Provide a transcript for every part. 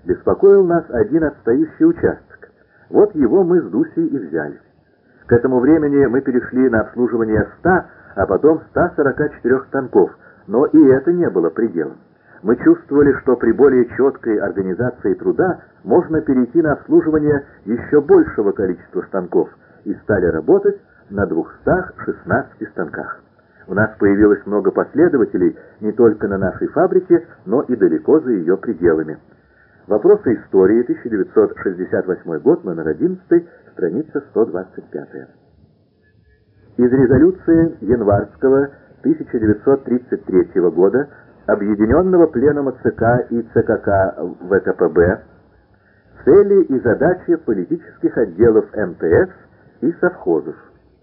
беспокоил нас один отстающий участок. Вот его мы с Дусей и взяли. К этому времени мы перешли на обслуживание 100, а потом 144 станков, но и это не было пределом. Мы чувствовали, что при более четкой организации труда можно перейти на обслуживание еще большего количества станков и стали работать на 216 станках. У нас появилось много последователей не только на нашей фабрике, но и далеко за ее пределами. Вопросы истории, 1968 год, номер 11, страница 125. Из резолюции январского 1933 года Объединенного пленума ЦК и ЦКК ВКПБ цели и задачи политических отделов МТС и совхозов.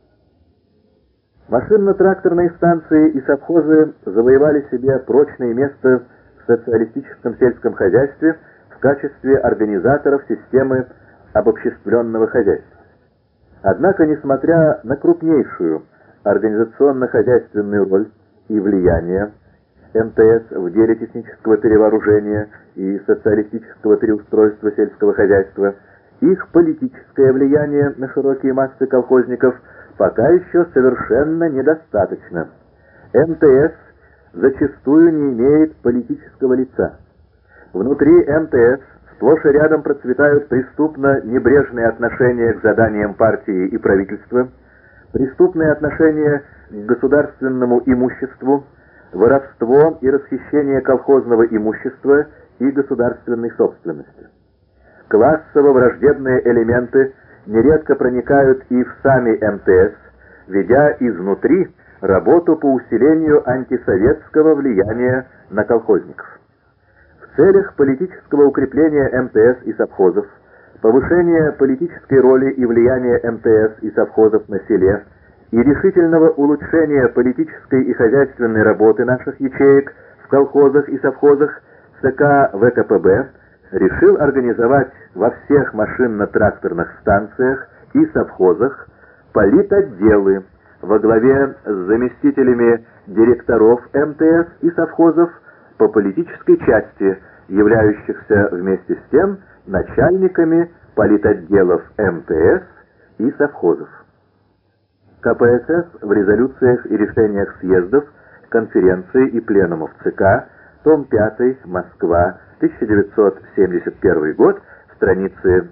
Машинно-тракторные станции и совхозы завоевали себе прочное место в социалистическом сельском хозяйстве в качестве организаторов системы обобществленного хозяйства. Однако, несмотря на крупнейшую организационно-хозяйственную роль и влияние МТС в деле технического перевооружения и социалистического переустройства сельского хозяйства, их политическое влияние на широкие массы колхозников пока еще совершенно недостаточно. МТС зачастую не имеет политического лица. Внутри МТС сплошь и рядом процветают преступно-небрежные отношения к заданиям партии и правительства, преступные отношения к государственному имуществу, воровство и расхищение колхозного имущества и государственной собственности. Классово-враждебные элементы нередко проникают и в сами МТС, ведя изнутри работу по усилению антисоветского влияния на колхозников. В целях политического укрепления МТС и совхозов, повышения политической роли и влияния МТС и совхозов на селе и решительного улучшения политической и хозяйственной работы наших ячеек в колхозах и совхозах, ЦК ВКПБ решил организовать во всех машинно-тракторных станциях и совхозах политотделы во главе с заместителями директоров МТС и совхозов по политической части, являющихся вместе с тем начальниками политотделов МТС и совхозов. КПСС в резолюциях и решениях съездов, конференций и пленумов ЦК, том 5, Москва, 1971 год, страницы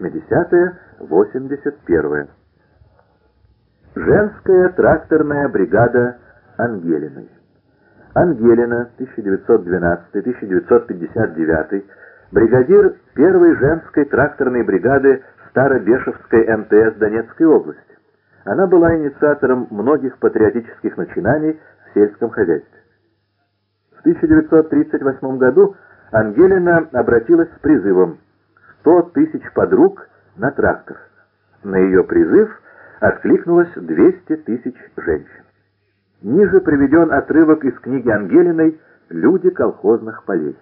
80-81. Женская тракторная бригада Ангелиной. Ангелина, 1912-1959, бригадир первой женской тракторной бригады Старобешевской МТС Донецкой области. Она была инициатором многих патриотических начинаний в сельском хозяйстве. В 1938 году Ангелина обратилась с призывом «100 тысяч подруг на трактор». На ее призыв откликнулось 200 тысяч женщин. Ниже приведен отрывок из книги Ангелиной «Люди колхозных полей».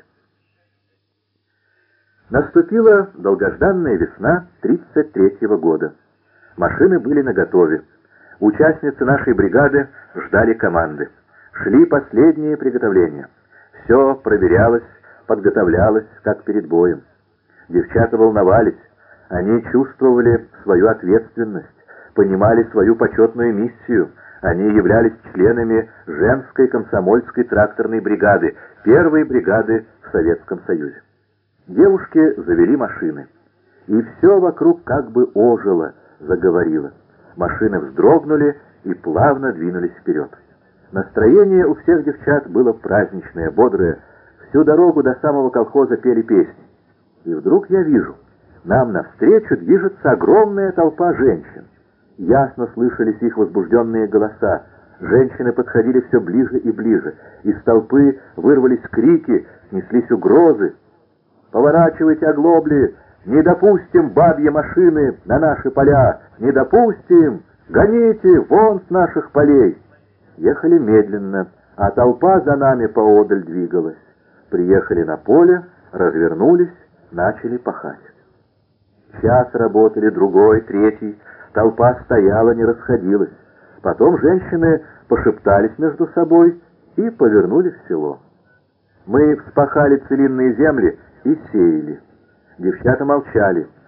Наступила долгожданная весна 1933 года. Машины были наготове. Участницы нашей бригады ждали команды. Шли последние приготовления. Все проверялось, подготовлялось, как перед боем. Девчата волновались. Они чувствовали свою ответственность, понимали свою почетную миссию. Они являлись членами женской комсомольской тракторной бригады, первой бригады в Советском Союзе. Девушки завели машины. И все вокруг как бы ожило, заговорило. Машины вздрогнули и плавно двинулись вперед. Настроение у всех девчат было праздничное, бодрое. Всю дорогу до самого колхоза пели песни. И вдруг я вижу, нам навстречу движется огромная толпа женщин. Ясно слышались их возбужденные голоса. Женщины подходили все ближе и ближе. Из толпы вырвались крики, неслись угрозы. «Поворачивайте оглобли! Не допустим бабьи машины на наши поля! Не допустим! Гоните вон с наших полей!» Ехали медленно, а толпа за нами поодаль двигалась. Приехали на поле, развернулись, начали пахать. Час работали, другой, третий. Толпа стояла, не расходилась. Потом женщины пошептались между собой и повернули в село. Мы вспахали целинные земли и сеяли. Девчата молчали.